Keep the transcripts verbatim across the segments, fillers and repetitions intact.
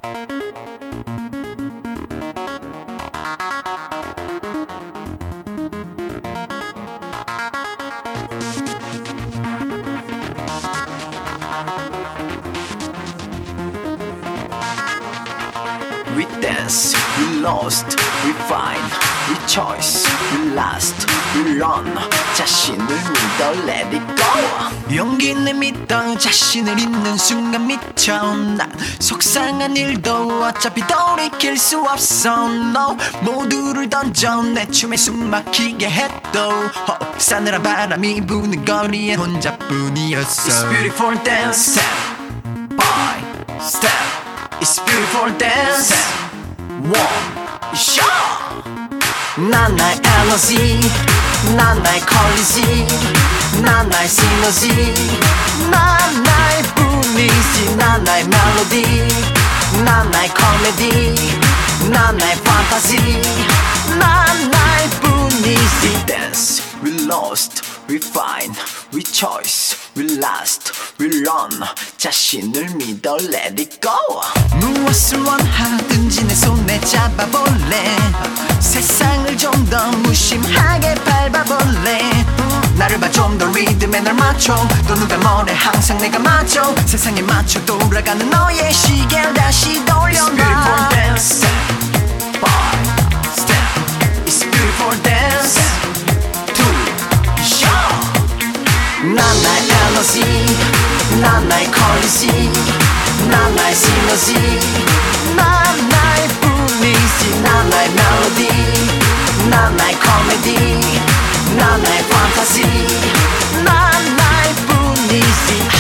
We dance, we lost, we find, we choice, we last, we run. 자신을 믿어, let it go. 용기를 믿어, 자신을 잊는 순간 미쳐. 난 속상한 일도 어차피 돌이킬 수 없어. No, 모두를 던져 내 춤에 숨 막히게 해도 oh, 싸늘한 바람이 부는 거리에 혼자뿐이었어. It's beautiful dance, step by step. It's beautiful dance. One shot. 난 나의 에너지, 난 나의 퀄리티, 난 나의 시너지, 난 나의 뿐이지. 난 나의 멜로디, 난 나의 코미디, 난 나의 판타지, 난 나의 뿐이지. We dance, we lost, we find, we choice, we last, we run. 자신을 믿어, let it go. 무엇을 원하든지 내 손에 잡아볼래. 세상을 좀 더 무심하게 밟아볼래. 나를 봐, 좀 더 리듬에 날 맞춰. 또 누가 뭐래 항상 내가 맞춰. 세상에 맞춰 돌아가는 너의 시계를 다시 돌려놔. It's beautiful dance, step by step. It's beautiful dance. Two shot. 난 나의 에너지, 난 나의 퀄리티, 난 나의 시너지, 난 나의 뿐이지. 난 나의 멜로디, 난 나의 코미디, 난 나의 판타지, 난 나의 뿐이지.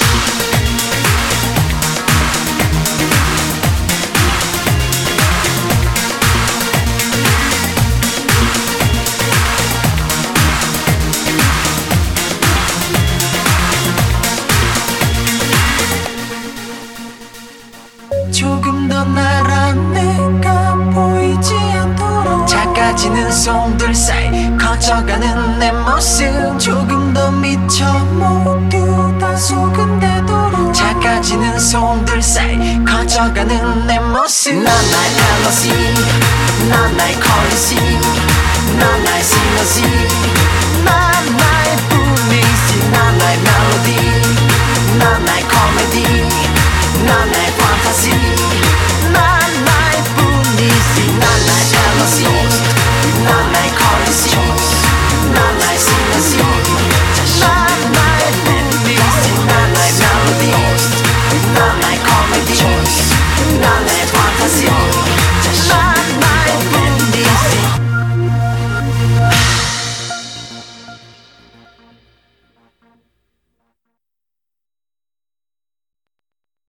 조금 더 날아 내가 보이지 않도록 작아지는 손들 사이 커져가는 내 모습. 조금 더 미쳐 모두 다 속은데도록 작아지는 손들 사이 커져가는 내 모습. 난 나의 에너지, 난 나의 퀄리티, 난 나의 시너지, 난 나의 뿐이지. 난 나의 멜로디, 난 나의 코미디, 난 나의 판타지, 난 나의 뿐이지. 난 나의 에너지, 난 나의 퀄리티, 난 나의 시너지, 난 나의 뿐이지. 난 나의 멜로디, 난 나의 코미디, 난 나의 판타지.